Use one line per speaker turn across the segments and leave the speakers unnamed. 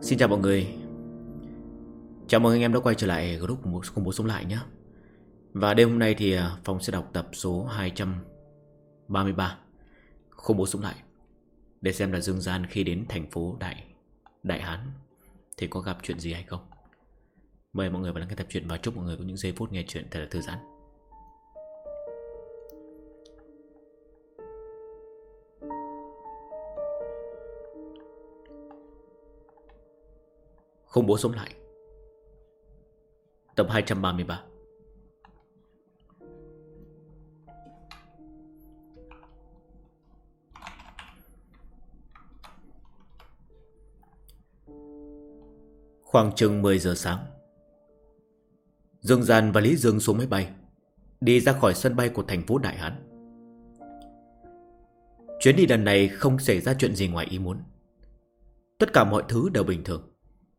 Xin chào mọi người. Chào mừng anh em đã quay trở lại group Khủng Bố Sống Lại nhé. Và đêm hôm nay thì Phong sẽ đọc tập số 233 Khủng Bố Sống Lại, để xem là Dương Gian khi đến thành phố Đại Hán thì có gặp chuyện gì hay không. Mời mọi người vào lắng nghe tập truyện và chúc mọi người có những giây phút nghe chuyện thật là thư giãn. Khủng Bố Sống Lại, tập 233. Khoảng chừng 10 giờ sáng, Dương Gian và Lý Dương xuống máy bay, đi ra khỏi sân bay của thành phố Đại Hán. Chuyến đi lần này không xảy ra chuyện gì ngoài ý muốn. Tất cả mọi thứ đều bình thường.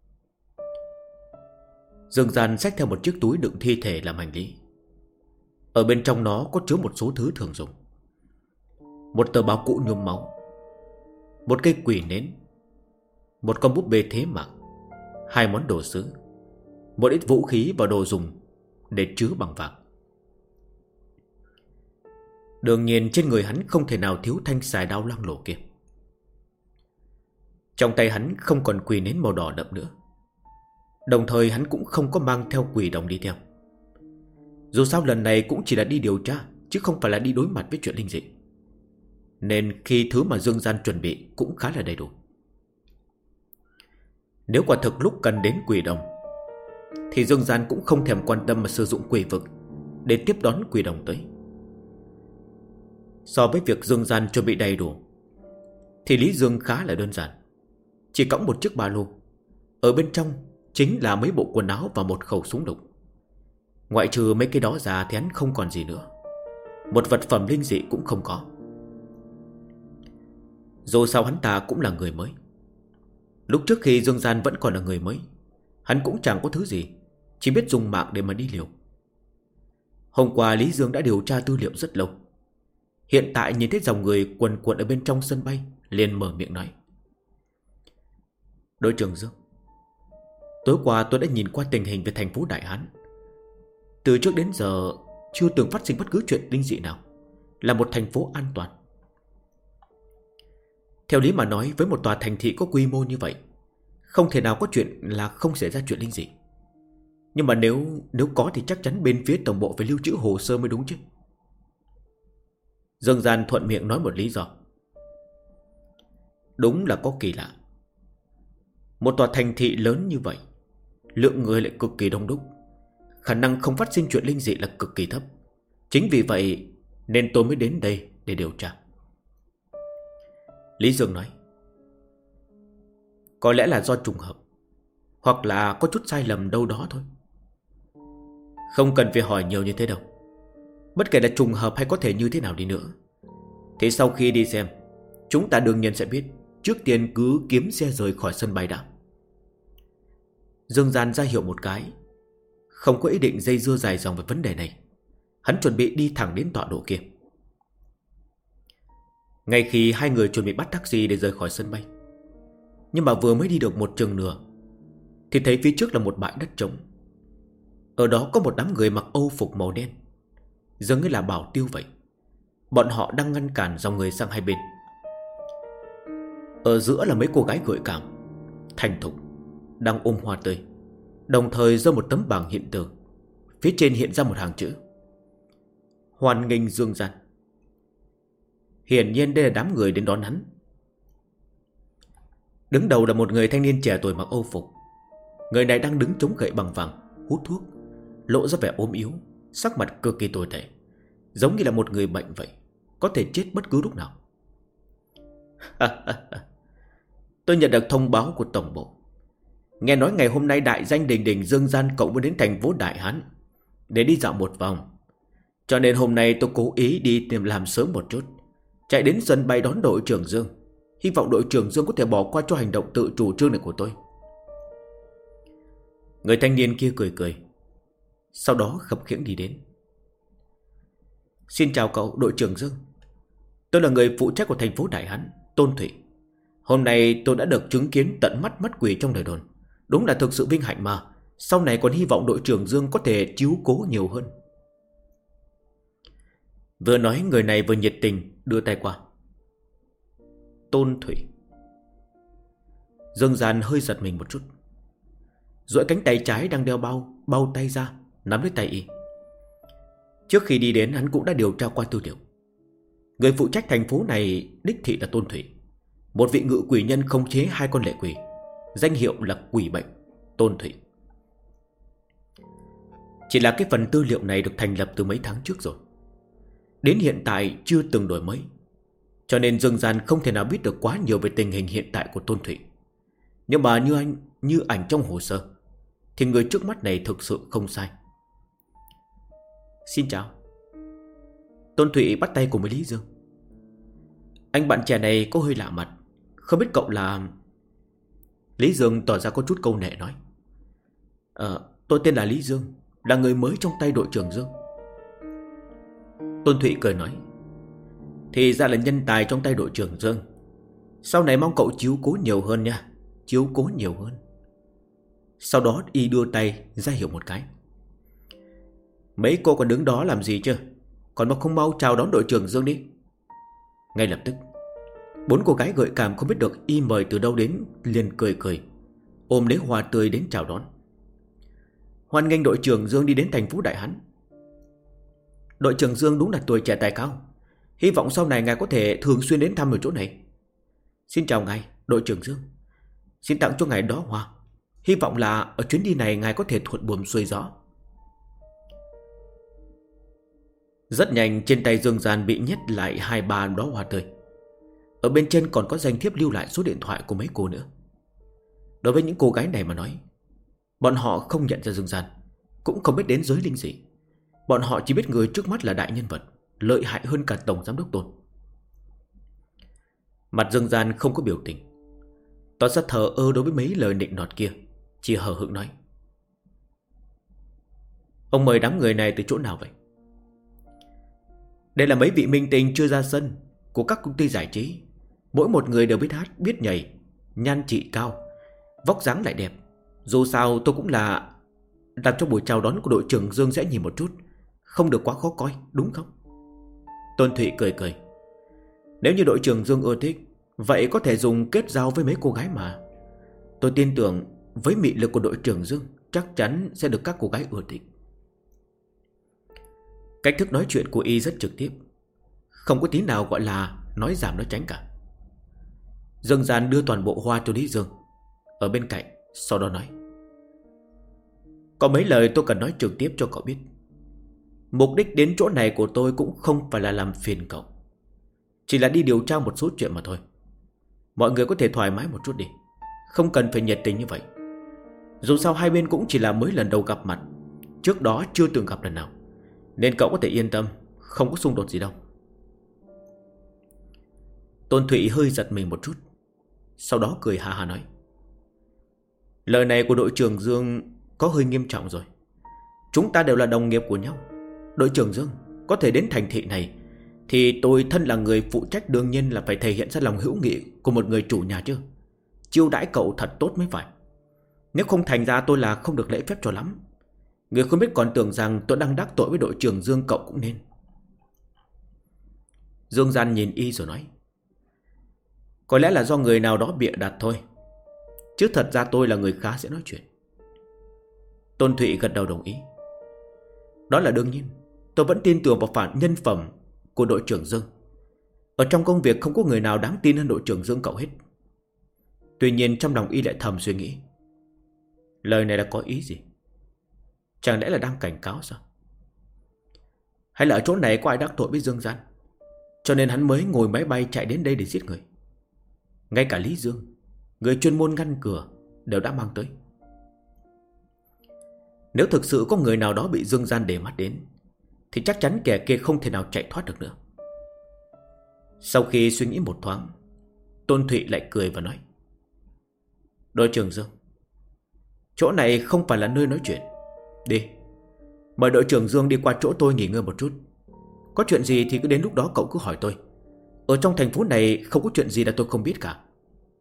Dương Gian xách theo một chiếc túi đựng thi thể làm hành lý. Ở bên trong nó có chứa một số thứ thường dùng: một tờ báo cũ nhuốm máu, một cây quỷ nến, một con búp bê thế mạng, 2 món đồ sứ, một ít vũ khí và đồ dùng để chứa bằng vàng. Đương nhiên trên người hắn không thể nào thiếu thanh xài đao loang lổ kia. Trong tay hắn không còn quỷ nến màu đỏ đậm nữa. Đồng thời hắn cũng không có mang theo quỷ đồng đi theo. Dù sao lần này cũng chỉ là đi điều tra, chứ không phải là đi đối mặt với chuyện linh dị, nên khi thứ mà Dương Gian chuẩn bị cũng khá là đầy đủ. Nếu quả thực lúc cần đến quỷ đồng thì Dương Gian cũng không thèm quan tâm mà sử dụng quỷ vực để tiếp đón quỷ đồng tới. So với việc Dương Gian chuẩn bị đầy đủ thì Lý Dương khá là đơn giản. Chỉ cõng một chiếc ba lô, ở bên trong chính là mấy bộ quần áo và một khẩu súng lục. Ngoại trừ mấy cái đó ra thì hắn không còn gì nữa. Một vật phẩm linh dị cũng không có. Dù sao hắn ta cũng là người mới. Lúc trước khi Dương Gian vẫn còn là người mới, hắn cũng chẳng có thứ gì, chỉ biết dùng mạng để mà đi liều. Hôm qua Lý Dương đã điều tra tư liệu rất lâu. Hiện tại nhìn thấy dòng người quần quật ở bên trong sân bay, liền mở miệng nói: "Đội trưởng Dương, tối qua tôi đã nhìn qua tình hình về thành phố Đại Hán. Từ trước đến giờ chưa từng phát sinh bất cứ chuyện linh dị nào, là một thành phố an toàn. Theo lý mà nói, với một tòa thành thị có quy mô như vậy, không thể nào có chuyện là không xảy ra chuyện linh dị. Nhưng mà nếu có thì chắc chắn bên phía tổng bộ phải lưu trữ hồ sơ mới đúng chứ." Dương Gian thuận miệng nói một lý do: "Đúng là có kỳ lạ. Một tòa thành thị lớn như vậy, lượng người lại cực kỳ đông đúc, khả năng không phát sinh chuyện linh dị là cực kỳ thấp. Chính vì vậy nên tôi mới đến đây để điều tra." Lý Dương nói: "Có lẽ là do trùng hợp, hoặc là có chút sai lầm đâu đó thôi. Không cần phải hỏi nhiều như thế đâu. Bất kể là trùng hợp hay có thể như thế nào đi nữa, thì sau khi đi xem, chúng ta đương nhiên sẽ biết. Trước tiên cứ kiếm xe rời khỏi sân bay đã." Dương Gian ra hiệu một cái, không có ý định dây dưa dài dòng về vấn đề này. Hắn chuẩn bị đi thẳng đến tọa độ kia. Ngay khi hai người chuẩn bị bắt taxi để rời khỏi sân bay, nhưng mà vừa mới đi được một chừng nửa thì thấy phía trước là một bãi đất trống. Ở đó có một đám người mặc âu phục màu đen, giống như là bảo tiêu vậy. Bọn họ đang ngăn cản dòng người sang hai bên. Ở giữa là mấy cô gái gợi cảm, thành thục, đang ôm hoa tươi, đồng thời giơ một tấm bảng hiện từ. Phía trên hiện ra một hàng chữ: "Hoan nghênh Dương Gian." Hiển nhiên đây là đám người đến đón hắn. Đứng đầu là một người thanh niên trẻ tuổi mặc âu phục. Người này đang đứng chống gậy bằng vàng, hút thuốc, lộ ra vẻ ốm yếu, sắc mặt cực kỳ tồi tệ, giống như là một người bệnh vậy, có thể chết bất cứ lúc nào. "Tôi nhận được thông báo của tổng bộ. Nghe nói ngày hôm nay đại danh đình đình Dương Gian cậu mới đến thành phố Đại Hán để đi dạo một vòng. Cho nên hôm nay tôi cố ý đi tìm làm sớm một chút, chạy đến sân bay đón đội trưởng Dương. Hy vọng đội trưởng Dương có thể bỏ qua cho hành động tự chủ trương này của tôi." Người thanh niên kia cười cười, sau đó khập khiễng đi đến. "Xin chào cậu, đội trưởng Dương. Tôi là người phụ trách của thành phố Đại Hán, Tôn Thủy. Hôm nay tôi đã được chứng kiến tận mắt mắt quỷ trong đời đồn. Đúng là thực sự vinh hạnh mà. Sau này còn hy vọng đội trưởng Dương có thể chiếu cố nhiều hơn. Vừa nói người này vừa nhiệt tình đưa tay qua. Tôn Thủy. Dương Gian hơi giật mình một chút, duỗi cánh tay trái đang đeo bao tay ra, nắm lấy tay y. Trước khi đi đến hắn cũng đã điều tra qua tư liệu. Người phụ trách thành phố này đích thị là Tôn Thủy, một vị ngự quỷ nhân khống chế 2 con lệ quỷ, danh hiệu là quỷ bệnh Tôn Thủy. Chỉ là cái phần tư liệu này được thành lập từ mấy tháng trước rồi, đến hiện tại chưa từng đổi mới, cho nên Dương Gian không thể nào biết được quá nhiều về tình hình hiện tại của Tôn Thủy. Nhưng mà như ảnh trong hồ sơ thì người trước mắt này thực sự không sai. Xin chào. Tôn Thủy bắt tay cùng với Lý Dương. Anh bạn trẻ này có hơi lạ mặt, không biết cậu là... Lý Dương tỏ ra có chút câu nệ nói. Tôi tên là Lý Dương, là người mới trong tay đội trưởng Dương. Tôn Thủy cười nói. Thì ra là nhân tài trong tay đội trưởng Dương. Sau này mong cậu chiếu cố nhiều hơn nha. Chiếu cố nhiều hơn. Sau đó y đưa tay ra hiệu một cái. Mấy cô còn đứng đó làm gì chứ? Còn mà không mau chào đón đội trưởng Dương đi. Ngay lập tức 4 cô gái gợi cảm không biết được y mời từ đâu đến liền cười ôm lấy hoa tươi đến chào đón. Hoan nghênh đội trưởng Dương đi đến thành phố Đại Hán. Đội trưởng Dương đúng là tuổi trẻ tài cao, hy vọng sau này ngài có thể thường xuyên đến thăm ở chỗ này. Xin chào ngài, đội trưởng Dương. Xin tặng cho ngài đóa hoa, hy vọng là ở chuyến đi này ngài có thể thuận buồm xuôi gió. Rất nhanh trên tay Dương Gian bị nhét lại 2-3 đóa hoa tươi. Ở bên trên còn có danh thiếp lưu lại số điện thoại của mấy cô nữa. Đối với những cô gái này mà nói, bọn họ không nhận ra Dương Gian, cũng không biết đến giới linh dị. Bọn họ chỉ biết người trước mắt là đại nhân vật, lợi hại hơn cả tổng giám đốc Tôn. Mặt Dương Gian không có biểu tình, tỏ ra thờ ơ đối với mấy lời nịnh nọt kia, chỉ hờ hững nói. Ông mời đám người này từ chỗ nào vậy? Đây là mấy vị minh tinh chưa ra sân của các công ty giải trí. Mỗi một người đều biết hát, biết nhảy, nhan trị cao, vóc dáng lại đẹp. Dù sao tôi cũng là làm cho buổi chào đón của đội trưởng Dương dễ nhìn một chút, không được quá khó coi, đúng không? Tôn Thụy cười. Nếu như đội trưởng Dương ưa thích, vậy có thể dùng kết giao với mấy cô gái mà. Tôi tin tưởng với mị lực của đội trưởng Dương chắc chắn sẽ được các cô gái ưa thích. Cách thức nói chuyện của y rất trực tiếp, không có tí nào gọi là nói giảm nói tránh cả. Dương Gian đưa toàn bộ hoa cho Lý Dương ở bên cạnh, sau đó nói. Có mấy lời tôi cần nói trực tiếp cho cậu biết. Mục đích đến chỗ này của tôi cũng không phải là làm phiền cậu, chỉ là đi điều tra một số chuyện mà thôi. Mọi người có thể thoải mái một chút đi, không cần phải nhiệt tình như vậy. Dù sao hai bên cũng chỉ là mới lần đầu gặp mặt, trước đó chưa từng gặp lần nào, nên cậu có thể yên tâm, không có xung đột gì đâu. Tôn Thụy hơi giật mình một chút, sau đó cười ha ha nói. Lời này của đội trưởng Dương có hơi nghiêm trọng rồi. Chúng ta đều là đồng nghiệp của nhau. Đội trưởng Dương có thể đến thành thị này thì tôi thân là người phụ trách đương nhiên là phải thể hiện ra lòng hữu nghị của một người chủ nhà chứ. Chiêu đãi cậu thật tốt mới phải. Nếu không thành ra tôi là không được lễ phép cho lắm. Người không biết còn tưởng rằng tôi đang đắc tội với đội trưởng Dương cậu cũng nên. Dương Gian nhìn y rồi nói. Có lẽ là do người nào đó bịa đặt thôi, chứ thật ra tôi là người khá sẽ nói chuyện. Tôn Thụy gật đầu đồng ý. Đó là đương nhiên. Tôi vẫn tin tưởng vào phản nhân phẩm của đội trưởng Dương. Ở trong công việc không có người nào đáng tin hơn đội trưởng Dương cậu hết. Tuy nhiên trong lòng y lại thầm suy nghĩ, lời này là có ý gì? Chẳng lẽ là đang cảnh cáo sao? Hay là ở chỗ này có ai đắc tội với Dương Gian, cho nên hắn mới ngồi máy bay chạy đến đây để giết người? Ngay cả Lý Dương, người chuyên môn ngăn cửa, đều đã mang tới. Nếu thực sự có người nào đó bị Dương Gian để mắt đến, thì chắc chắn kẻ kia không thể nào chạy thoát được nữa. Sau khi suy nghĩ một thoáng, Tôn Thụy lại cười và nói. Đội trưởng Dương, chỗ này không phải là nơi nói chuyện. Đi, mời đội trưởng Dương đi qua chỗ tôi nghỉ ngơi một chút. Có chuyện gì thì cứ đến lúc đó cậu cứ hỏi tôi. Ở trong thành phố này không có chuyện gì là tôi không biết cả.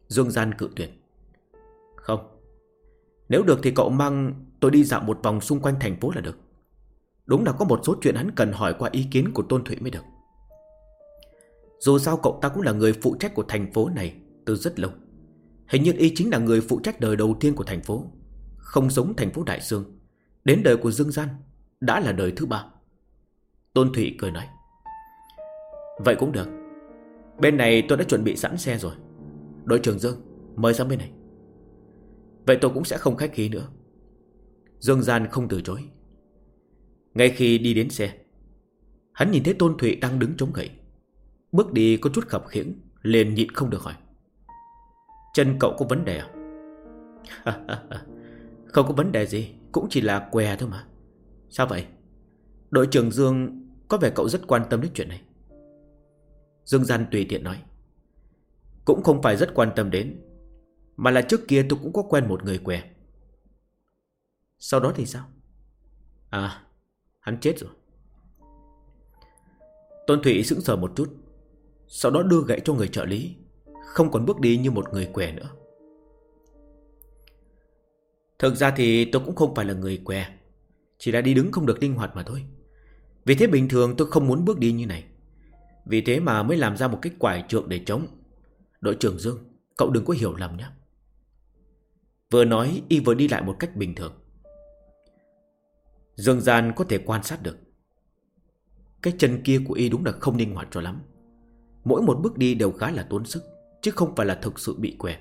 Dương Gian cự tuyệt. Không, nếu được thì cậu mang tôi đi dạo một vòng xung quanh thành phố là được. Đúng là có một số chuyện hắn cần hỏi qua ý kiến của Tôn Thụy mới được. Dù sao cậu ta cũng là người phụ trách của thành phố này từ rất lâu. Hình như y chính là người phụ trách đời đầu tiên của thành phố. Không giống thành phố Đại Sương, đến đời của Dương Gian đã là đời thứ 3. Tôn Thụy cười nói. Vậy cũng được. Bên này tôi đã chuẩn bị sẵn xe rồi. Đội trưởng Dương, mời sang bên này. Vậy tôi cũng sẽ không khách khí nữa. Dương Gian không từ chối. Ngay khi đi đến xe, hắn nhìn thấy Tôn Thụy đang đứng chống gậy. Bước đi có chút khập khiễng, liền nhịn không được hỏi. Chân cậu có vấn đề à? Không có vấn đề gì, cũng chỉ là què thôi mà. Sao vậy? Đội trưởng Dương có vẻ cậu rất quan tâm đến chuyện này. Dương Gian tùy tiện nói. Cũng không phải rất quan tâm đến, mà là trước kia tôi cũng có quen một người què. Sau đó thì sao? À, hắn chết rồi. Tôn Thụy sững sờ một chút, sau đó đưa gậy cho người trợ lý, không còn bước đi như một người què nữa. Thực ra thì tôi cũng không phải là người què, chỉ là đi đứng không được linh hoạt mà thôi. Vì thế bình thường tôi không muốn bước đi như này. Vì thế mà mới làm ra một cái quải trượng để chống. Đội trưởng Dương, cậu đừng có hiểu lầm nhé. Vừa nói y vừa đi lại một cách bình thường. Dương Gian có thể quan sát được cái chân kia của y đúng là không linh hoạt cho lắm. Mỗi một bước đi đều khá là tốn sức, chứ không phải là thực sự bị què.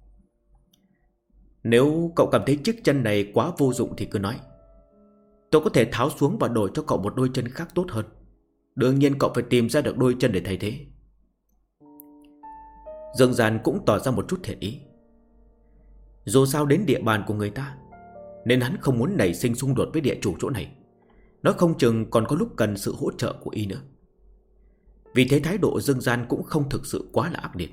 Nếu cậu cảm thấy chiếc chân này quá vô dụng thì cứ nói. Tôi có thể tháo xuống và đổi cho cậu một đôi chân khác tốt hơn. Đương nhiên cậu phải tìm ra được đôi chân để thay thế. Dương Gian cũng tỏ ra một chút thiện ý. Dù sao đến địa bàn của người ta, nên hắn không muốn nảy sinh xung đột với địa chủ chỗ này. Nói không chừng còn có lúc cần sự hỗ trợ của y nữa. Vì thế thái độ Dương Gian cũng không thực sự quá là ác liệt.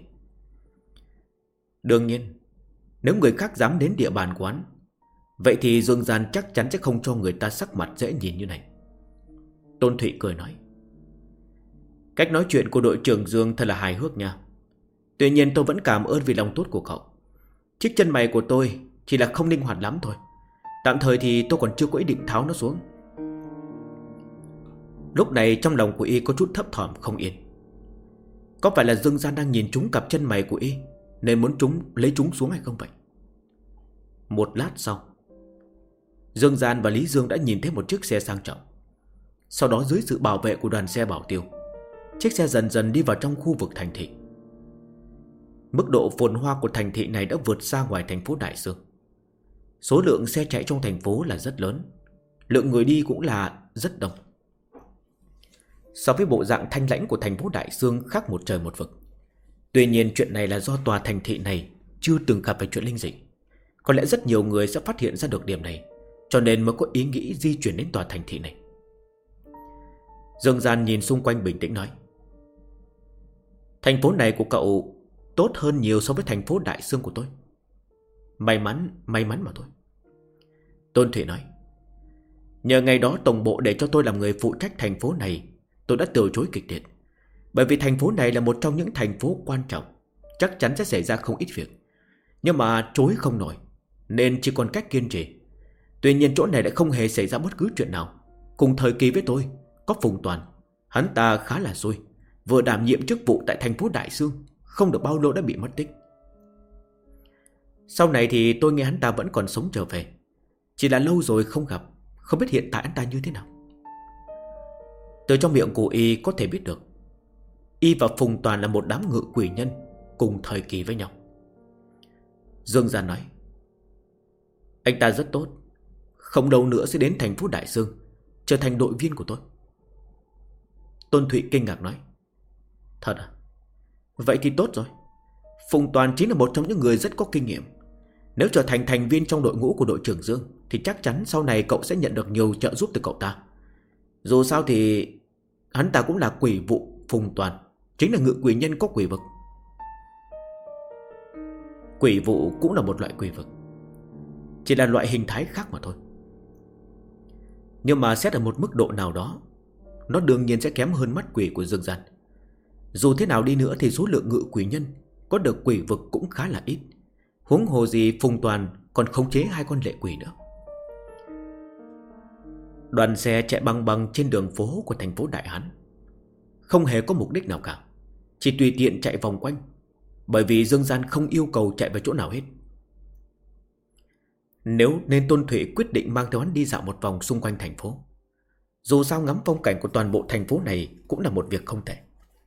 Đương nhiên, nếu người khác dám đến địa bàn của hắn, vậy thì Dương Gian chắc chắn sẽ không cho người ta sắc mặt dễ nhìn như này. Tôn Thụy cười nói. Cách nói chuyện của đội trưởng Dương thật là hài hước nha. Tuy nhiên tôi vẫn cảm ơn vì lòng tốt của cậu. Chiếc chân mày của tôi chỉ là không linh hoạt lắm thôi. Tạm thời thì tôi còn chưa có ý định tháo nó xuống. Lúc này trong lòng của y có chút thấp thỏm không yên. Có phải là Dương Gian đang nhìn trúng cặp chân mày của y nên muốn lấy chúng xuống hay không vậy? Một lát sau, Dương Gian và Lý Dương đã nhìn thấy một chiếc xe sang trọng. Sau đó dưới sự bảo vệ của đoàn xe bảo tiêu, chiếc xe dần dần đi vào trong khu vực thành thị. Mức độ phồn hoa của thành thị này đã vượt xa ngoài thành phố Đại Sương. Số lượng xe chạy trong thành phố là rất lớn, lượng người đi cũng là rất đông. So với bộ dạng thanh lãnh của thành phố Đại Sương khác một trời một vực. Tuy nhiên chuyện này là do tòa thành thị này chưa từng gặp phải chuyện linh dị. Có lẽ rất nhiều người sẽ phát hiện ra được điểm này, cho nên mới có ý nghĩ di chuyển đến tòa thành thị này. Dương Gian nhìn xung quanh bình tĩnh nói. Thành phố này của cậu tốt hơn nhiều so với thành phố Đại Sương của tôi. May mắn mà thôi. Tôn Thụy nói. Nhờ ngày đó tổng bộ để cho tôi làm người phụ trách thành phố này, tôi đã từ chối kịch liệt. Bởi vì thành phố này là một trong những thành phố quan trọng, chắc chắn sẽ xảy ra không ít việc. Nhưng mà chối không nổi, nên chỉ còn cách kiên trì. Tuy nhiên chỗ này lại không hề xảy ra bất cứ chuyện nào. Cùng thời kỳ với tôi có Phùng Toàn. Hắn ta khá là xui, vừa đảm nhiệm chức vụ tại thành phố Đại Sương, không được bao lâu đã bị mất tích. Sau này thì tôi nghe hắn ta vẫn còn sống trở về, chỉ là lâu rồi không gặp, không biết hiện tại hắn ta như thế nào. Từ trong miệng của y có thể biết được, y và Phùng Toàn là một đám ngự quỷ nhân cùng thời kỳ với nhau. Dương Gian nói. Anh ta rất tốt, không lâu nữa sẽ đến thành phố Đại Sương, trở thành đội viên của tôi. Tôn Thụy kinh ngạc nói. Thật à? Vậy thì tốt rồi. Phùng Toàn chính là một trong những người rất có kinh nghiệm. Nếu trở thành thành viên trong đội ngũ của đội trưởng Dương, thì chắc chắn sau này cậu sẽ nhận được nhiều trợ giúp từ cậu ta. Dù sao thì hắn ta cũng là quỷ vụ Phùng Toàn, chính là ngự quỷ nhân có quỷ vực. Quỷ vụ cũng là một loại quỷ vực, chỉ là loại hình thái khác mà thôi. Nhưng mà xét ở một mức độ nào đó, nó đương nhiên sẽ kém hơn mắt quỷ của Dương Gian. Dù thế nào đi nữa thì số lượng ngự quỷ nhân có được quỷ vực cũng khá là ít. Huống hồ gì Phùng Toàn còn khống chế 2 con lệ quỷ nữa. Đoàn xe chạy băng băng trên đường phố của thành phố Đại Hán, không hề có mục đích nào cả, chỉ tùy tiện chạy vòng quanh. Bởi vì Dương Gian không yêu cầu chạy về chỗ nào hết. Nếu nên Tôn Thụy quyết định mang theo hắn đi dạo một vòng xung quanh thành phố. Dù sao ngắm phong cảnh của toàn bộ thành phố này cũng là một việc không thể.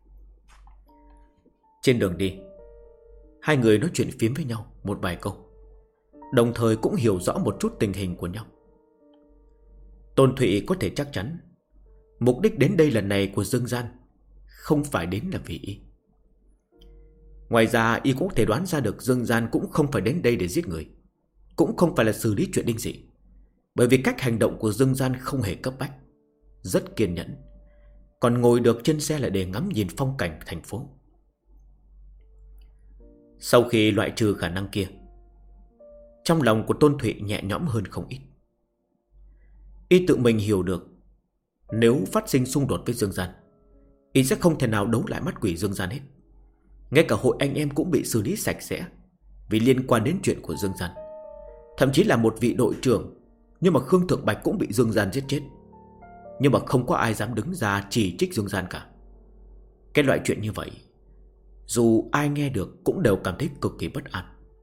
Trên đường đi, hai người nói chuyện phiếm với nhau một vài câu, đồng thời cũng hiểu rõ một chút tình hình của nhau. Tôn Thụy có thể chắc chắn mục đích đến đây lần này của Dương Gian không phải đến là vì y. Ngoài ra y cũng có thể đoán ra được Dương Gian cũng không phải đến đây để giết người, cũng không phải là xử lý chuyện đinh dị. Bởi vì cách hành động của Dương Gian không hề cấp bách, rất kiên nhẫn, còn ngồi được trên xe là để ngắm nhìn phong cảnh thành phố. Sau khi loại trừ khả năng kia, trong lòng của Tôn Thụy nhẹ nhõm hơn không ít. Y tự mình hiểu được, nếu phát sinh xung đột với Dương Gian, y sẽ không thể nào đấu lại mắt quỷ Dương Gian hết. Ngay cả hội anh em cũng bị xử lý sạch sẽ vì liên quan đến chuyện của Dương Gian. Thậm chí là một vị đội trưởng, nhưng mà Khương Thượng Bạch cũng bị Dương Gian giết chết. Nhưng mà không có ai dám đứng ra chỉ trích Dương Gian cả. Cái loại chuyện như vậy, dù ai nghe được cũng đều cảm thấy cực kỳ bất an.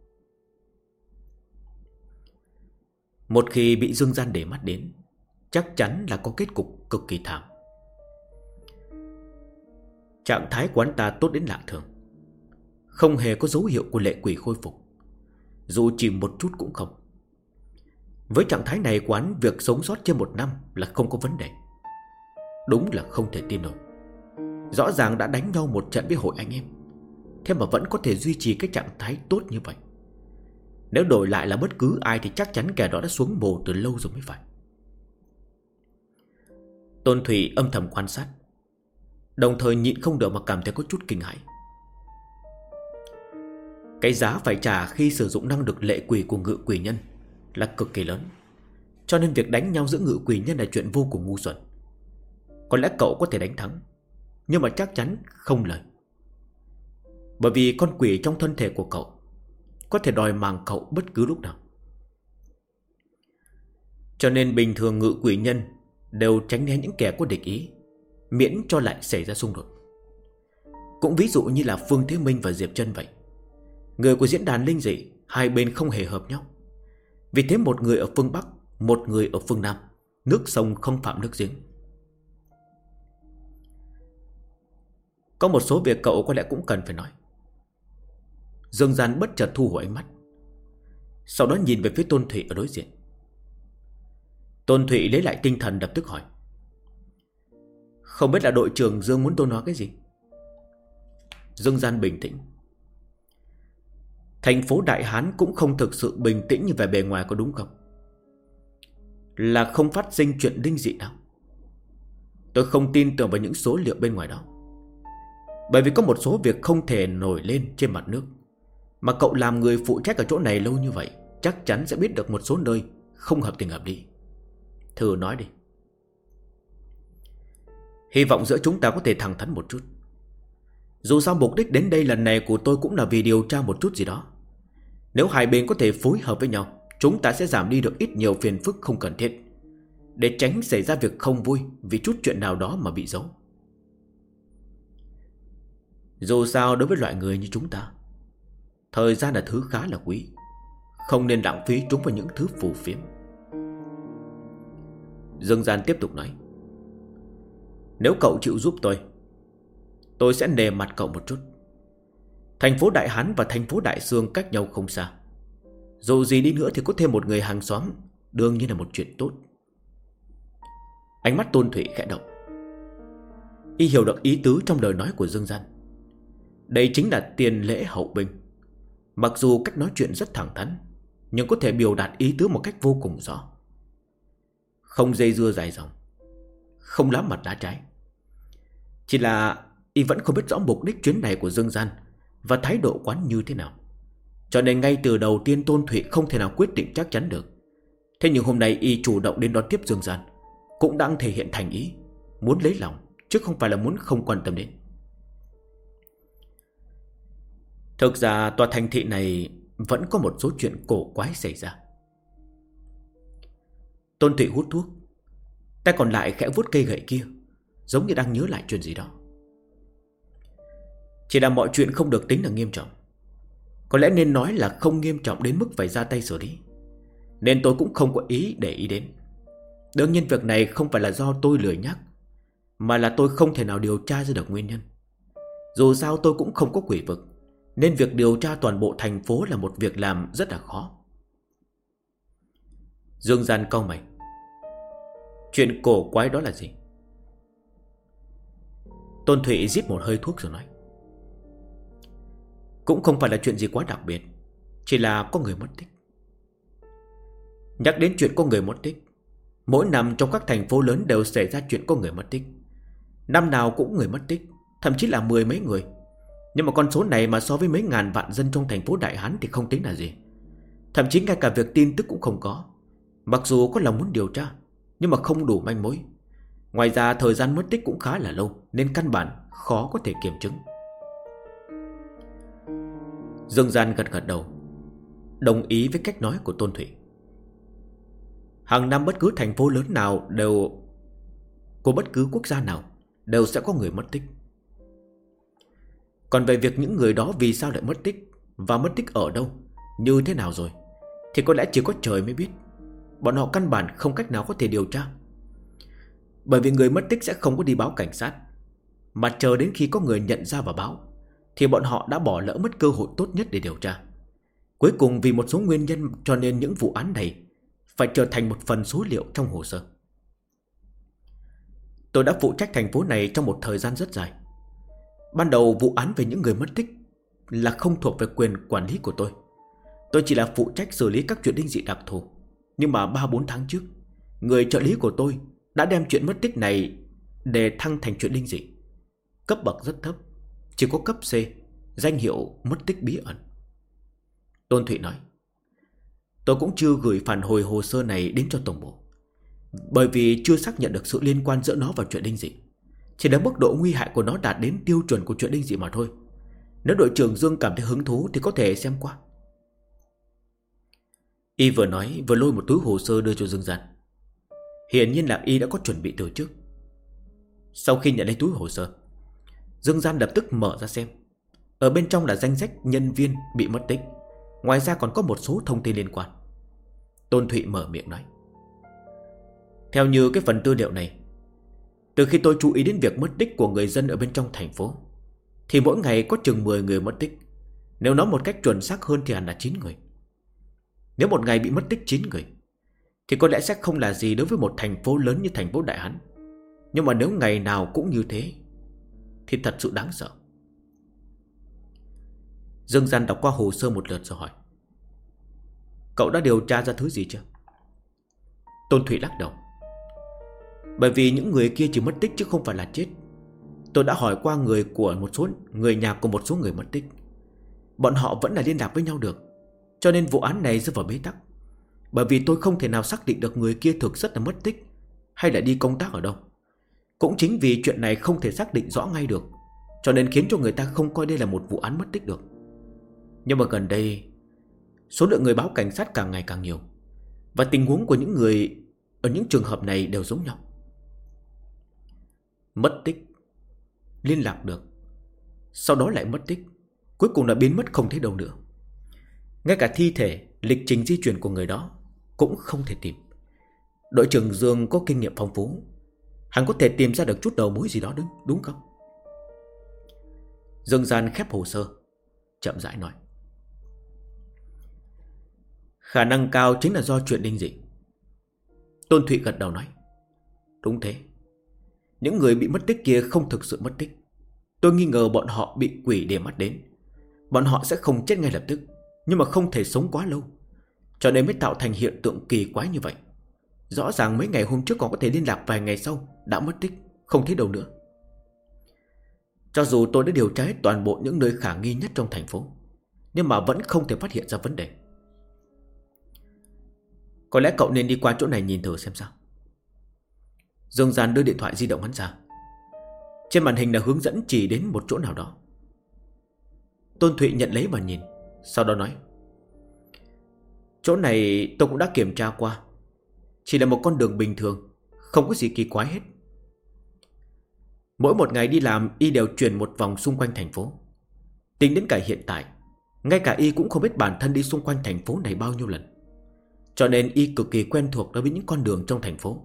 Một khi bị Dương Gian để mắt đến, chắc chắn là có kết cục cực kỳ thảm. Trạng thái của hắn ta tốt đến lạ thường, không hề có dấu hiệu của lệ quỷ khôi phục, dù chỉ một chút cũng không. Với trạng thái này của hắn, việc sống sót trên 1 năm là không có vấn đề. Đúng là không thể tin nổi. Rõ ràng đã đánh nhau một trận với hội anh em, thế mà vẫn có thể duy trì cái trạng thái tốt như vậy. Nếu đổi lại là bất cứ ai thì chắc chắn kẻ đó đã xuống mồ từ lâu rồi mới phải. Tôn Thủy âm thầm quan sát, đồng thời nhịn không được mà cảm thấy có chút kinh hãi. Cái giá phải trả khi sử dụng năng lực lệ quỷ của ngự quỷ nhân là cực kỳ lớn, cho nên việc đánh nhau giữa ngự quỷ nhân là chuyện vô cùng ngu xuẩn. Có lẽ cậu có thể đánh thắng, nhưng mà chắc chắn không lời. Bởi vì con quỷ trong thân thể của cậu có thể đòi mạng cậu bất cứ lúc nào. Cho nên bình thường ngự quỷ nhân đều tránh né những kẻ có địch ý, miễn cho lại xảy ra xung đột. Cũng ví dụ như là Phương Thế Minh và Diệp Trân vậy. Người của diễn đàn linh dị, hai bên không hề hợp nhau. Vì thế một người ở phương Bắc, một người ở phương Nam, nước sông không phạm nước giếng. Có một số việc cậu có lẽ cũng cần phải nói. Dương Gian bất chợt thu hồi ánh mắt, sau đó nhìn về phía Tôn Thụy ở đối diện. Tôn Thụy lấy lại tinh thần, lập tức hỏi: không biết là đội trưởng Dương muốn tôi nói cái gì? Dương Gian bình tĩnh: thành phố Đại Hán cũng không thực sự bình tĩnh như vẻ bề ngoài, có đúng không? Là không phát sinh chuyện linh dị nào. Tôi không tin tưởng vào những số liệu bên ngoài đó, bởi vì có một số việc không thể nổi lên trên mặt nước. Mà cậu làm người phụ trách ở chỗ này lâu như vậy, chắc chắn sẽ biết được một số nơi không hợp tình hợp lý. Thử nói đi. Hy vọng giữa chúng ta có thể thẳng thắn một chút. Dù sao mục đích đến đây lần này của tôi cũng là vì điều tra một chút gì đó. Nếu hai bên có thể phối hợp với nhau, chúng ta sẽ giảm đi được ít nhiều phiền phức không cần thiết, để tránh xảy ra việc không vui vì chút chuyện nào đó mà bị giấu. Dù sao đối với loại người như chúng ta, thời gian là thứ khá là quý, không nên lãng phí chúng vào những thứ phù phiếm. Dương Gian tiếp tục nói: nếu cậu chịu giúp tôi sẽ nề mặt cậu một chút. Thành phố Đại Hán và thành phố Đại Sương cách nhau không xa. Dù gì đi nữa thì có thêm một người hàng xóm, đương nhiên là một chuyện tốt. Ánh mắt Tôn Thụy khẽ động. Y hiểu được ý tứ trong lời nói của Dương Gian. Đây chính là tiền lễ hậu binh. Mặc dù cách nói chuyện rất thẳng thắn, nhưng có thể biểu đạt ý tứ một cách vô cùng rõ. Không dây dưa dài dòng, không lá mặt lá trái. Chỉ là y vẫn không biết rõ mục đích chuyến này của Dương Gian và thái độ quán như thế nào, cho nên ngay từ đầu tiên Tôn Thụy không thể nào quyết định chắc chắn được. Thế nhưng hôm nay y chủ động đến đón tiếp Dương Gian, cũng đang thể hiện thành ý, muốn lấy lòng, chứ không phải là muốn không quan tâm đến. Thực ra tòa thành thị này vẫn có một số chuyện cổ quái xảy ra. Tôn Thụy hút thuốc, tay còn lại khẽ vuốt cây gậy kia, giống như đang nhớ lại chuyện gì đó. Chỉ là mọi chuyện không được tính là nghiêm trọng. Có lẽ nên nói là không nghiêm trọng đến mức phải ra tay xử lý, nên tôi cũng không có ý để ý đến. Đương nhiên việc này không phải là do tôi lười nhác, mà là tôi không thể nào điều tra ra được nguyên nhân. Dù sao tôi cũng không có quỷ vực, nên việc điều tra toàn bộ thành phố là một việc làm rất là khó. Dương Gian cau mày. Chuyện cổ quái đó là gì? Tôn Thụy rít một hơi thuốc rồi nói. Cũng không phải là chuyện gì quá đặc biệt, chỉ là có người mất tích. Nhắc đến chuyện có người mất tích, mỗi năm trong các thành phố lớn đều xảy ra chuyện có người mất tích. Năm nào cũng người mất tích, thậm chí là 10 mấy người. Nhưng mà con số này mà so với mấy ngàn vạn dân trong thành phố Đại Hán thì không tính là gì. Thậm chí ngay cả việc tin tức cũng không có. Mặc dù có lòng muốn điều tra, nhưng mà không đủ manh mối. Ngoài ra thời gian mất tích cũng khá là lâu, nên căn bản khó có thể kiểm chứng. Dương Gian gật gật đầu, đồng ý với cách nói của Tôn Thụy. Hàng năm bất cứ thành phố lớn nào đều, của bất cứ quốc gia nào, đều sẽ có người mất tích. Còn về việc những người đó vì sao lại mất tích, và mất tích ở đâu, như thế nào rồi, thì có lẽ chỉ có trời mới biết. Bọn họ căn bản không cách nào có thể điều tra. Bởi vì người mất tích sẽ không có đi báo cảnh sát, mà chờ đến khi có người nhận ra và báo, thì bọn họ đã bỏ lỡ mất cơ hội tốt nhất để điều tra. Cuối cùng vì một số nguyên nhân cho nên những vụ án này phải trở thành một phần số liệu trong hồ sơ. Tôi đã phụ trách thành phố này trong một thời gian rất dài. Ban đầu vụ án về những người mất tích là không thuộc về quyền quản lý của tôi. Tôi chỉ là phụ trách xử lý các chuyện linh dị đặc thù. Nhưng mà 3-4 tháng trước, người trợ lý của tôi đã đem chuyện mất tích này để thăng thành chuyện linh dị. Cấp bậc rất thấp, chỉ có cấp C, danh hiệu mất tích bí ẩn. Tôn Thụy nói. Tôi cũng chưa gửi phản hồi hồ sơ này đến cho tổng bộ, bởi vì chưa xác nhận được sự liên quan giữa nó và chuyện linh dị. Chỉ là mức độ nguy hại của nó đạt đến tiêu chuẩn của chuyện linh dị mà thôi. Nếu đội trưởng Dương cảm thấy hứng thú thì có thể xem qua. Y vừa nói vừa lôi một túi hồ sơ đưa cho Dương Gian. Hiển nhiên là Y đã có chuẩn bị từ trước. Sau khi nhận lấy túi hồ sơ, Dương Gian lập tức mở ra xem. Ở bên trong là danh sách nhân viên bị mất tích. Ngoài ra còn có một số thông tin liên quan. Tôn Thụy mở miệng nói. Theo như cái phần tư liệu này, từ khi tôi chú ý đến việc mất tích của người dân ở bên trong thành phố, thì mỗi ngày có chừng 10 người mất tích. Nếu nói một cách chuẩn xác hơn thì hẳn là 9 người. Nếu một ngày bị mất tích 9 người thì có lẽ sẽ không là gì đối với một thành phố lớn như thành phố Đại Hán. Nhưng mà nếu ngày nào cũng như thế thì thật sự đáng sợ. Dương Gian đọc qua hồ sơ một lượt rồi hỏi. Cậu đã điều tra ra thứ gì chưa? Tôn Thụy lắc đầu. Bởi vì những người kia chỉ mất tích chứ không phải là chết. Tôi đã hỏi qua người nhà của một số người mất tích. Bọn họ vẫn là liên lạc với nhau được, cho nên vụ án này rơi vào bế tắc. Bởi vì tôi không thể nào xác định được người kia thực chất là mất tích hay là đi công tác ở đâu. Cũng chính vì chuyện này không thể xác định rõ ngay được, cho nên khiến cho người ta không coi đây là một vụ án mất tích được. Nhưng mà gần đây, số lượng người báo cảnh sát càng ngày càng nhiều, và tình huống của những người ở những trường hợp này đều giống nhau. Mất tích, liên lạc được, sau đó lại mất tích, cuối cùng là biến mất không thấy đâu nữa. Ngay cả thi thể, lịch trình di chuyển của người đó cũng không thể tìm. Đội trưởng Dương có kinh nghiệm phong phú, hắn có thể tìm ra được chút đầu mối gì đó đúng không? Dương Gian khép hồ sơ, chậm rãi nói. Khả năng cao chính là do chuyện linh dị. Tôn Thụy gật đầu nói. Đúng thế. Những người bị mất tích kia không thực sự mất tích. Tôi nghi ngờ bọn họ bị quỷ để mắt đến. Bọn họ sẽ không chết ngay lập tức, nhưng mà không thể sống quá lâu, cho nên mới tạo thành hiện tượng kỳ quái như vậy. Rõ ràng mấy ngày hôm trước còn có thể liên lạc, vài ngày sau đã mất tích, không thấy đâu nữa. Cho dù tôi đã điều tra hết toàn bộ những nơi khả nghi nhất trong thành phố, nhưng mà vẫn không thể phát hiện ra vấn đề. Có lẽ cậu nên đi qua chỗ này nhìn thử xem sao. Dương Gian đưa điện thoại di động hắn ra. Trên màn hình là hướng dẫn chỉ đến một chỗ nào đó. Tôn Thụy nhận lấy và nhìn, sau đó nói: chỗ này tôi cũng đã kiểm tra qua, chỉ là một con đường bình thường, không có gì kỳ quái hết. Mỗi một ngày đi làm, y đều chuyển một vòng xung quanh thành phố. Tính đến cả hiện tại, ngay cả y cũng không biết bản thân đi xung quanh thành phố này bao nhiêu lần, cho nên y cực kỳ quen thuộc đối với những con đường trong thành phố.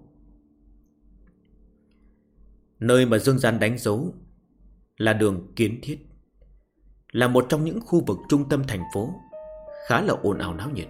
Nơi mà Dương Gian đánh dấu là đường Kiến Thiết, là một trong những khu vực trung tâm thành phố, khá là ồn ào náo nhiệt.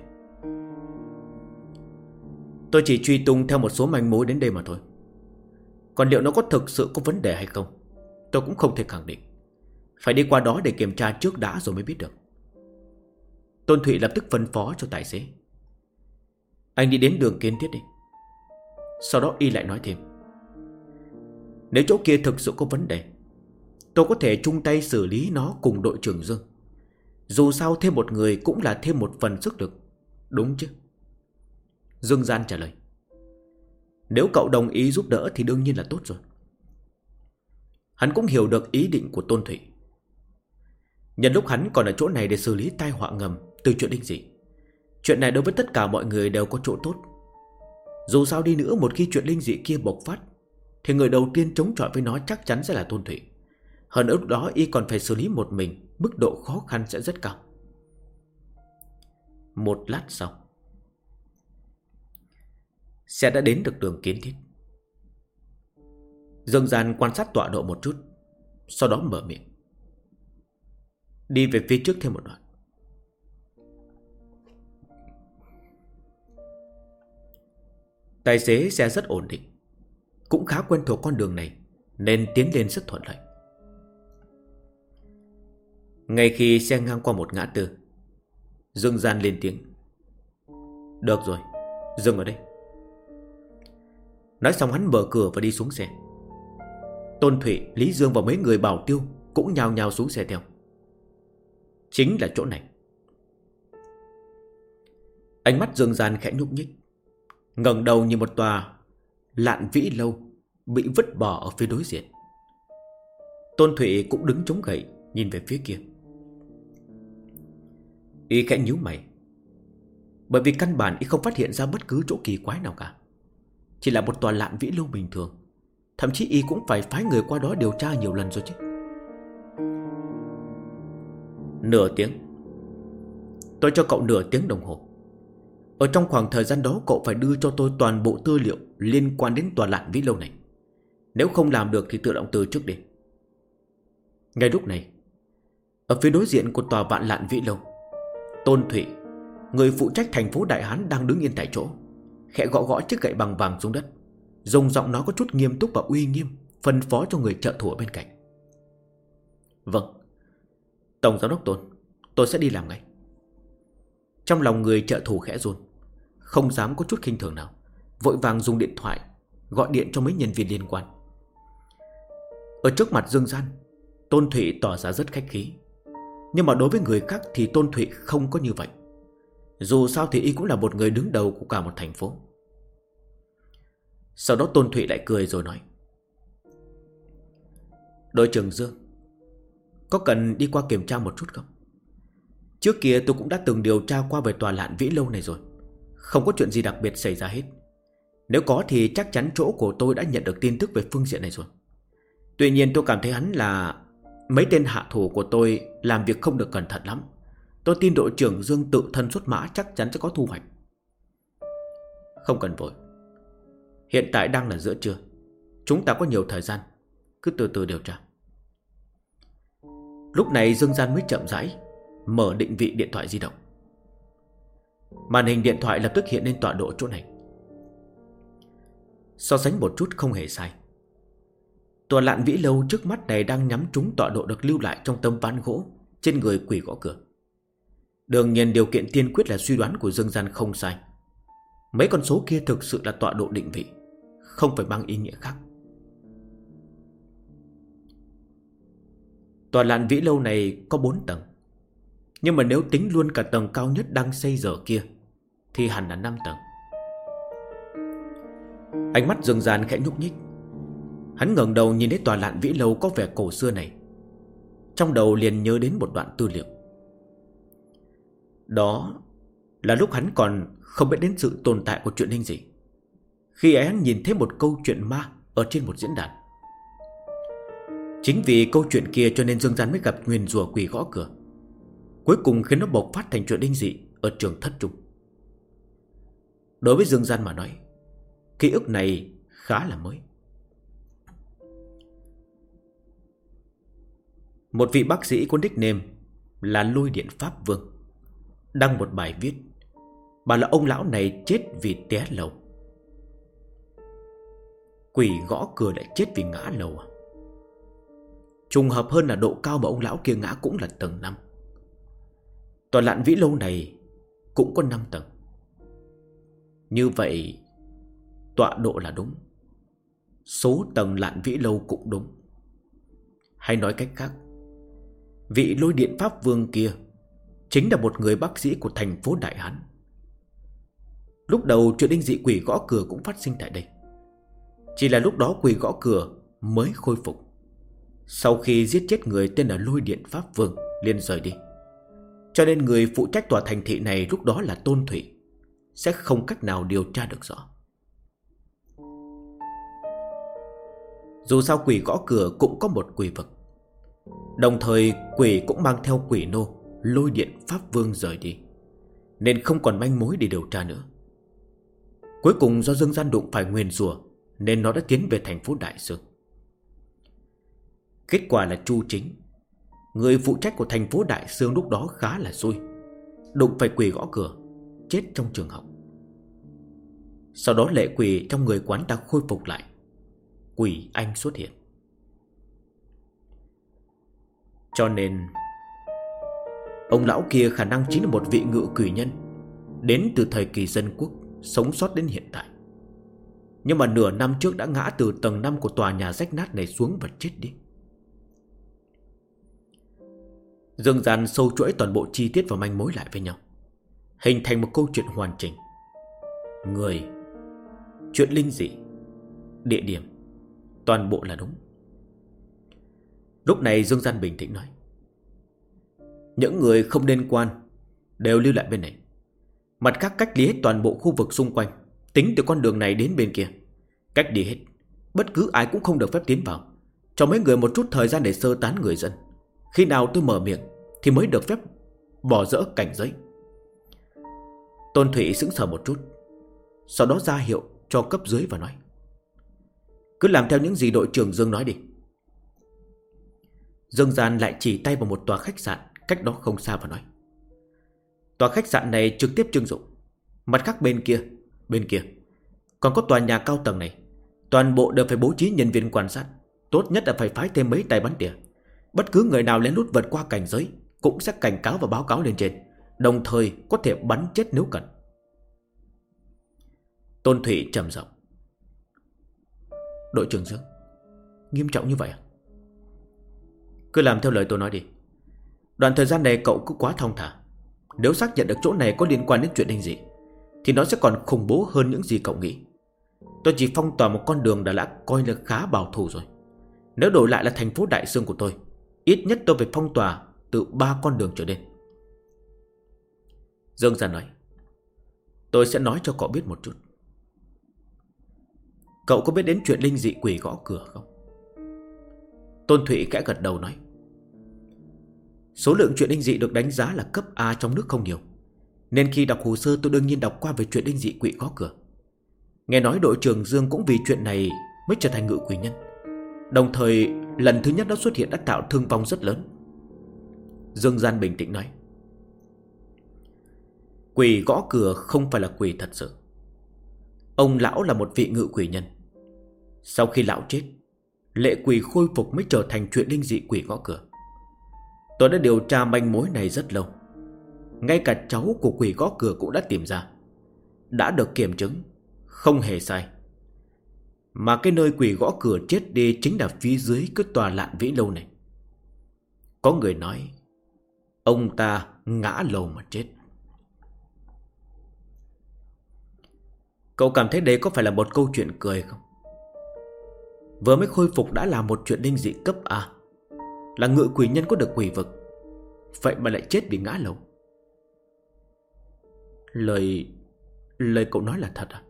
Tôi chỉ truy tung theo một số manh mối đến đây mà thôi. Còn liệu nó có thực sự có vấn đề hay không, tôi cũng không thể khẳng định. Phải đi qua đó để kiểm tra trước đã rồi mới biết được. Tôn Thụy lập tức phân phó cho tài xế: anh đi đến đường Kiến Thiết đi. Sau đó y lại nói thêm: nếu chỗ kia thực sự có vấn đề, tôi có thể chung tay xử lý nó cùng đội trưởng Dương. Dù sao thêm một người cũng là thêm một phần sức lực, đúng chứ? Dương Gian trả lời: nếu cậu đồng ý giúp đỡ thì đương nhiên là tốt rồi. Hắn cũng hiểu được ý định của Tôn Thụy. Nhân lúc hắn còn ở chỗ này để xử lý tai họa ngầm từ chuyện linh dị, chuyện này đối với tất cả mọi người đều có chỗ tốt. Dù sao đi nữa, một khi chuyện linh dị kia bộc phát thì người đầu tiên chống chọi với nó chắc chắn sẽ là Tôn Thụy. Hơn nữa lúc đó y còn phải xử lý một mình, mức độ khó khăn sẽ rất cao. Một lát sau, xe đã đến được đường Kiến Thiết. Dương Gian quan sát tọa độ một chút, sau đó mở miệng: đi về phía trước thêm một đoạn. Tài xế xe rất ổn định, cũng khá quen thuộc con đường này, nên tiến lên rất thuận lợi. Ngay khi xe ngang qua một ngã tư, Dương Gian lên tiếng: được rồi, dừng ở đây. Nói xong hắn mở cửa và đi xuống xe. Tôn Thụy, Lý Dương và mấy người bảo tiêu cũng nhào nhào xuống xe theo. Chính là chỗ này. Ánh mắt Dương Gian khẽ nhúc nhích, ngẩng đầu nhìn một tòa Lạn Vĩ Lâu bị vứt bỏ ở phía đối diện. Tôn Thụy cũng đứng chống gậy nhìn về phía kia. Y khẽ nhíu mày, bởi vì căn bản y không phát hiện ra bất cứ chỗ kỳ quái nào cả. Chỉ là một tòa Lạn Vĩ Lâu bình thường. Thậm chí y cũng phải phái người qua đó điều tra nhiều lần rồi chứ. Nửa tiếng. Tôi cho cậu nửa tiếng đồng hồ. Ở trong khoảng thời gian đó cậu phải đưa cho tôi toàn bộ tư liệu liên quan đến tòa Lạn Vĩ Lâu này. Nếu không làm được thì tự động từ chức đi. Ngay lúc này, ở phía đối diện của tòa Vạn Lạn Vĩ Lâu, Tôn Thụy, người phụ trách thành phố Đại Hán, đang đứng yên tại chỗ, khẽ gõ gõ chiếc gậy bằng vàng xuống đất, dùng giọng nói có chút nghiêm túc và uy nghiêm phân phó cho người trợ thủ ở bên cạnh: vâng, Tổng giám đốc Tôn, tôi sẽ đi làm ngay. Trong lòng người trợ thủ khẽ run, không dám có chút khinh thường nào, vội vàng dùng điện thoại gọi điện cho mấy nhân viên liên quan. Ở trước mặt Dương Gian, Tôn Thụy tỏ ra rất khách khí, nhưng mà đối với người khác thì Tôn Thụy không có như vậy. Dù sao thì y cũng là một người đứng đầu của cả một thành phố. Sau đó Tôn Thụy lại cười rồi nói: đội trưởng Dương, có cần đi qua kiểm tra một chút không? Trước kia tôi cũng đã từng điều tra qua về tòa Lạn Vĩ Lâu này rồi, không có chuyện gì đặc biệt xảy ra hết. Nếu có thì chắc chắn chỗ của tôi đã nhận được tin tức về phương diện này rồi. Tuy nhiên tôi cảm thấy hắn là mấy tên hạ thủ của tôi làm việc không được cẩn thận lắm. Tôi tin đội trưởng Dương tự thân xuất mã chắc chắn sẽ có thu hoạch. Không cần vội, hiện tại đang là giữa trưa, chúng ta có nhiều thời gian, cứ từ từ điều tra. Lúc này Dương Gian mới chậm rãi mở định vị điện thoại di động. Màn hình điện thoại lập tức hiện lên tọa độ chỗ này. So sánh một chút không hề sai. Tòa Lạn Vĩ Lâu trước mắt này đang nhắm trúng tọa độ được lưu lại trong tấm ván gỗ trên người quỷ gõ cửa. Đương nhiên điều kiện tiên quyết là suy đoán của Dương Gian không sai. Mấy con số kia thực sự là tọa độ định vị, không phải mang ý nghĩa khác. Tòa Lạn Vĩ Lâu này có 4 tầng, nhưng mà nếu tính luôn cả tầng cao nhất đang xây dở kia thì hẳn là 5 tầng. Ánh mắt Dương Gian khẽ nhúc nhích. Hắn ngẩng đầu nhìn thấy tòa Lạn Vĩ Lâu có vẻ cổ xưa này. trong đầu liền nhớ đến một đoạn tư liệu. Đó là lúc hắn còn không biết đến sự tồn tại của chuyện linh dị, khi ấy hắn nhìn thấy một câu chuyện ma ở trên một diễn đàn. Chính vì câu chuyện kia cho nên Dương Gian mới gặp nguyền rủa quỷ gõ cửa, cuối cùng khiến nó bộc phát thành chuyện linh dị ở trường thất trung. Đối với Dương Gian mà nói, ký ức này khá là mới. Một vị bác sĩ có nickname là Lôi Điện Pháp Vương đăng một bài viết, bảo là ông lão này chết vì té lầu. Quỷ gõ cửa lại chết vì ngã lầu à? Trùng hợp hơn là độ cao mà ông lão kia ngã cũng là tầng 5. Tòa Lạn Vĩ Lâu này cũng có 5 tầng. Như vậy tọa độ là đúng, số tầng Lạn Vĩ Lâu cũng đúng. Hay nói cách khác, vị Lôi Điện Pháp Vương kia chính là một người bác sĩ của thành phố Đại Hán. Lúc đầu chuyện linh dị quỷ gõ cửa cũng phát sinh tại đây, chỉ là lúc đó quỷ gõ cửa mới khôi phục. Sau khi giết chết người tên là Lôi Điện Pháp Vương liền rời đi, cho nên người phụ trách tòa thành thị này lúc đó là Tôn Thụy sẽ không cách nào điều tra được rõ. Dù sao quỷ gõ cửa cũng có một quỷ vực, đồng thời quỷ cũng mang theo quỷ nô Lôi Điện Pháp Vương rời đi, nên không còn manh mối để điều tra nữa. Cuối cùng do Dương Gian đụng phải nguyền rủa nên nó đã tiến về thành phố Đại Sương. Kết quả là Chu Chính, người phụ trách của thành phố Đại Sương lúc đó khá là xui, đụng phải quỷ gõ cửa, chết trong trường học. Sau đó lệ quỷ trong người quán ta khôi phục lại, quỷ anh xuất hiện. Cho nên ông lão kia khả năng chính là một vị ngự quỷ nhân đến từ thời kỳ dân quốc, sống sót đến hiện tại. Nhưng mà nửa năm trước đã ngã từ tầng 5 của tòa nhà rách nát này xuống và chết đi. Dương Gian sâu chuỗi toàn bộ chi tiết và manh mối lại với nhau, hình thành một câu chuyện hoàn chỉnh. Người, chuyện linh dị, địa điểm, toàn bộ là đúng. Lúc này Dương Gian bình tĩnh nói, những người không liên quan đều lưu lại bên này, mặt khác cách ly hết toàn bộ khu vực xung quanh, tính từ con đường này đến bên kia. Cách đi hết, bất cứ ai cũng không được phép tiến vào, cho mấy người một chút thời gian để sơ tán người dân. Khi nào tôi mở miệng thì mới được phép bỏ dỡ cảnh giới. Tôn Thụy sững sờ một chút, sau đó ra hiệu cho cấp dưới và nói, cứ làm theo những gì đội trưởng Dương nói đi. Dương Gian lại chỉ tay vào một tòa khách sạn cách đó không xa và nói, tòa khách sạn này trực tiếp trưng dụng. Mặt khác bên kia còn có tòa nhà cao tầng này, toàn bộ đều phải bố trí nhân viên quan sát, tốt nhất là phải phái thêm mấy tay bắn tỉa. Bất cứ người nào lén lút vượt qua cảnh giới cũng sẽ cảnh cáo và báo cáo lên trên, đồng thời có thể bắn chết nếu cần. Tôn Thụy trầm giọng, đội trưởng Dương, nghiêm trọng như vậy à? Cứ làm theo lời tôi nói đi. Đoạn thời gian này cậu cứ quá thong thả. Nếu xác nhận được chỗ này có liên quan đến chuyện linh dị thì nó sẽ còn khủng bố hơn những gì cậu nghĩ. Tôi chỉ phong tỏa một con đường đã coi là khá bảo thủ rồi. Nếu đổi lại là thành phố Đại Sương của tôi, ít nhất tôi phải phong tỏa từ 3 con đường trở lên. Dương Gian nói, tôi sẽ nói cho cậu biết một chút. Cậu có biết đến chuyện linh dị quỷ gõ cửa không? Tôn Thụy khẽ gật đầu nói, số lượng chuyện linh dị được đánh giá là cấp A trong nước không nhiều, nên khi đọc hồ sơ tôi đương nhiên đọc qua về chuyện linh dị quỷ gõ cửa. Nghe nói đội trưởng Dương cũng vì chuyện này mới trở thành ngự quỷ nhân, đồng thời lần thứ nhất nó xuất hiện đã tạo thương vong rất lớn. Dương Gian bình tĩnh nói, quỷ gõ cửa không phải là quỷ thật sự. Ông lão là một vị ngự quỷ nhân. Sau khi lão chết, lệ quỷ khôi phục mới trở thành chuyện linh dị quỷ gõ cửa. Tôi đã điều tra manh mối này rất lâu, ngay cả cháu của quỷ gõ cửa cũng đã tìm ra, đã được kiểm chứng, không hề sai. Mà cái nơi quỷ gõ cửa chết đi chính là phía dưới cái tòa Lạn Vĩ Lâu này. Có người nói ông ta ngã lầu mà chết. Cậu cảm thấy đây có phải là một câu chuyện cười không? Vừa mới khôi phục đã là một chuyện linh dị cấp A. Là ngự quỷ nhân có được quỷ vực, vậy mà lại chết vì ngã lầu. Lời cậu nói là thật à?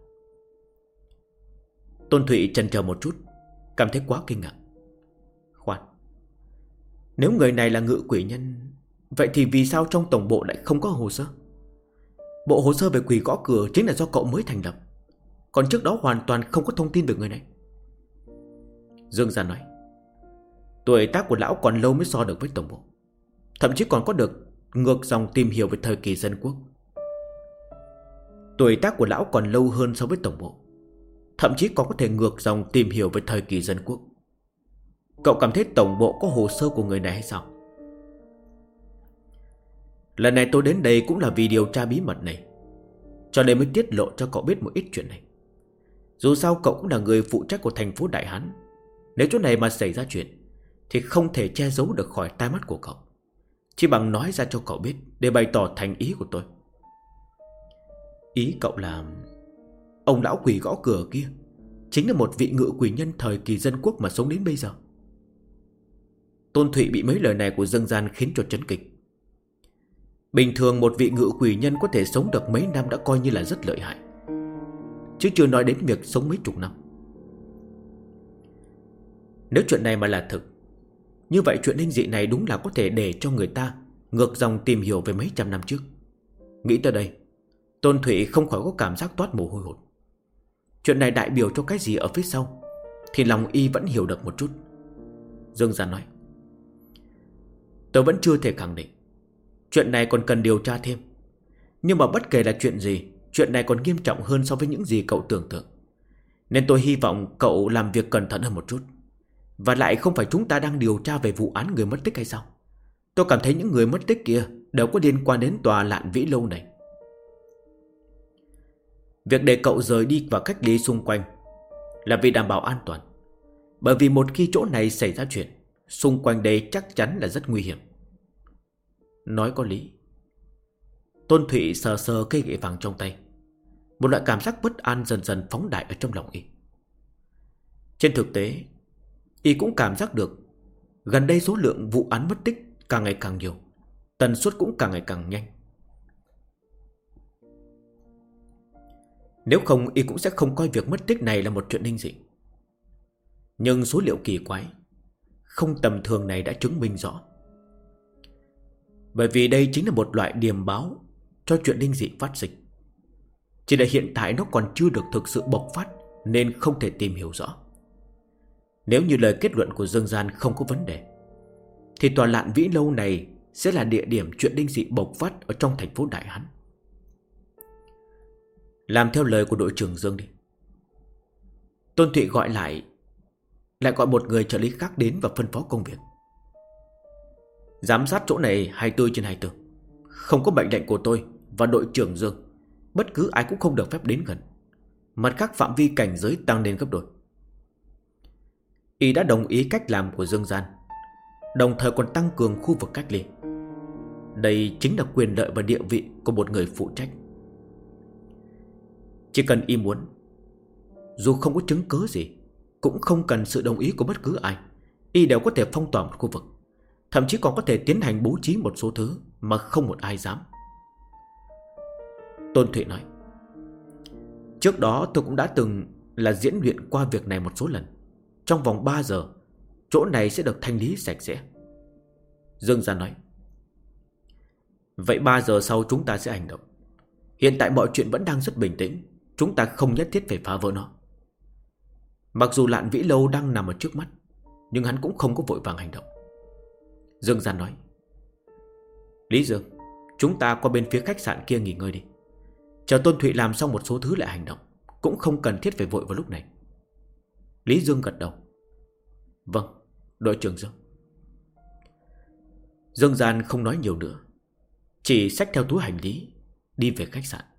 Tôn Thụy chần chờ một chút, cảm thấy quá kinh ngạc. Khoan, nếu người này là ngự quỷ nhân, vậy thì vì sao trong tổng bộ lại không có hồ sơ? Bộ hồ sơ về quỷ gõ cửa chính là do cậu mới thành lập, còn trước đó hoàn toàn không có thông tin về người này. Dương Gia nói, tuổi tác của lão còn lâu mới so được với tổng bộ, thậm chí còn có được ngược dòng tìm hiểu về thời kỳ dân quốc. Tuổi tác của lão còn lâu hơn so với tổng bộ, thậm chí còn có thể ngược dòng tìm hiểu về thời kỳ dân quốc. Cậu cảm thấy tổng bộ có hồ sơ của người này hay sao? Lần này tôi đến đây cũng là vì điều tra bí mật này, cho nên mới tiết lộ cho cậu biết một ít chuyện này. Dù sao cậu cũng là người phụ trách của thành phố Đại Hán, nếu chỗ này mà xảy ra chuyện thì không thể che giấu được khỏi tai mắt của cậu, chỉ bằng nói ra cho cậu biết để bày tỏ thành ý của tôi. Ý cậu là ông lão quỷ gõ cửa kia chính là một vị ngự quỷ nhân thời kỳ dân quốc mà sống đến bây giờ? Tôn Thụy bị mấy lời này của Dương Gian khiến cho chấn kinh. Bình thường một vị ngự quỷ nhân có thể sống được mấy năm đã coi như là rất lợi hại, chứ chưa nói đến việc sống mấy chục năm. Nếu chuyện này mà là thực, như vậy chuyện linh dị này đúng là có thể để cho người ta ngược dòng tìm hiểu về mấy trăm năm trước. Nghĩ tới đây, Tôn Thụy không khỏi có cảm giác toát mồ hôi hột. Chuyện này đại biểu cho cái gì ở phía sau thì lòng y vẫn hiểu được một chút. Dương Gia nói, tôi vẫn chưa thể khẳng định, chuyện này còn cần điều tra thêm. Nhưng mà bất kể là chuyện gì, chuyện này còn nghiêm trọng hơn so với những gì cậu tưởng tượng. Nên tôi hy vọng cậu làm việc cẩn thận hơn một chút. Và lại không phải chúng ta đang điều tra về vụ án người mất tích hay sao? Tôi cảm thấy những người mất tích kia đều có liên quan đến tòa Lạn Vĩ Lâu này. Việc để cậu rời đi và cách ly xung quanh là vì đảm bảo an toàn. Bởi vì một khi chỗ này xảy ra chuyện, xung quanh đây chắc chắn là rất nguy hiểm. Nói có lý. Tôn Thụy sờ sờ cây gậy vàng trong tay. Một loại cảm giác bất an dần dần phóng đại ở trong lòng y. Trên thực tế, y cũng cảm giác được gần đây số lượng vụ án mất tích càng ngày càng nhiều, tần suất cũng càng ngày càng nhanh. Nếu không, y cũng sẽ không coi việc mất tích này là một chuyện linh dị. Nhưng số liệu kỳ quái, không tầm thường này đã chứng minh rõ. Bởi vì đây chính là một loại điềm báo cho chuyện linh dị phát sinh. Chỉ là hiện tại nó còn chưa được thực sự bộc phát, nên không thể tìm hiểu rõ. Nếu như lời kết luận của Dương Gian không có vấn đề, thì tòa Lạn Vĩ Lâu này sẽ là địa điểm chuyện linh dị bộc phát ở trong thành phố Đại Hán. Làm theo lời của đội trưởng Dương đi. Tôn Thụy lại gọi một người trợ lý khác đến và phân phó công việc. Giám sát chỗ này 24/24. Không có mệnh lệnh của tôi và đội trưởng Dương, bất cứ ai cũng không được phép đến gần. Mặt khác phạm vi cảnh giới tăng lên gấp đôi. Y đã đồng ý cách làm của Dương Gian, đồng thời còn tăng cường khu vực cách ly. Đây chính là quyền lợi và địa vị của một người phụ trách. Chỉ cần y muốn, dù không có chứng cứ gì, cũng không cần sự đồng ý của bất cứ ai, y đều có thể phong tỏa một khu vực. Thậm chí còn có thể tiến hành bố trí một số thứ mà không một ai dám. Tôn Thụy nói, trước đó tôi cũng đã từng là diễn luyện qua việc này một số lần. Trong vòng 3 giờ, chỗ này sẽ được thanh lý sạch sẽ. Dương Gia nói, vậy 3 giờ sau chúng ta sẽ hành động. Hiện tại mọi chuyện vẫn đang rất bình tĩnh, chúng ta không nhất thiết phải phá vỡ nó. Mặc dù Lạn Vĩ Lâu đang nằm ở trước mắt, nhưng hắn cũng không có vội vàng hành động. Dương Gian nói, Lý Dương, chúng ta qua bên phía khách sạn kia nghỉ ngơi đi. Chờ Tôn Thụy làm xong một số thứ lại hành động, cũng không cần thiết phải vội vào lúc này. Lý Dương gật đầu. Vâng, đội trưởng Dương. Dương Gian không nói nhiều nữa, chỉ xách theo túi hành lý đi về khách sạn.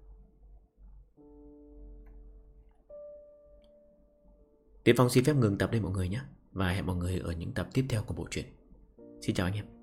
Tiến Phong xin phép ngừng tập đây mọi người nhé, và hẹn mọi người ở những tập tiếp theo của bộ truyện. Xin chào anh em.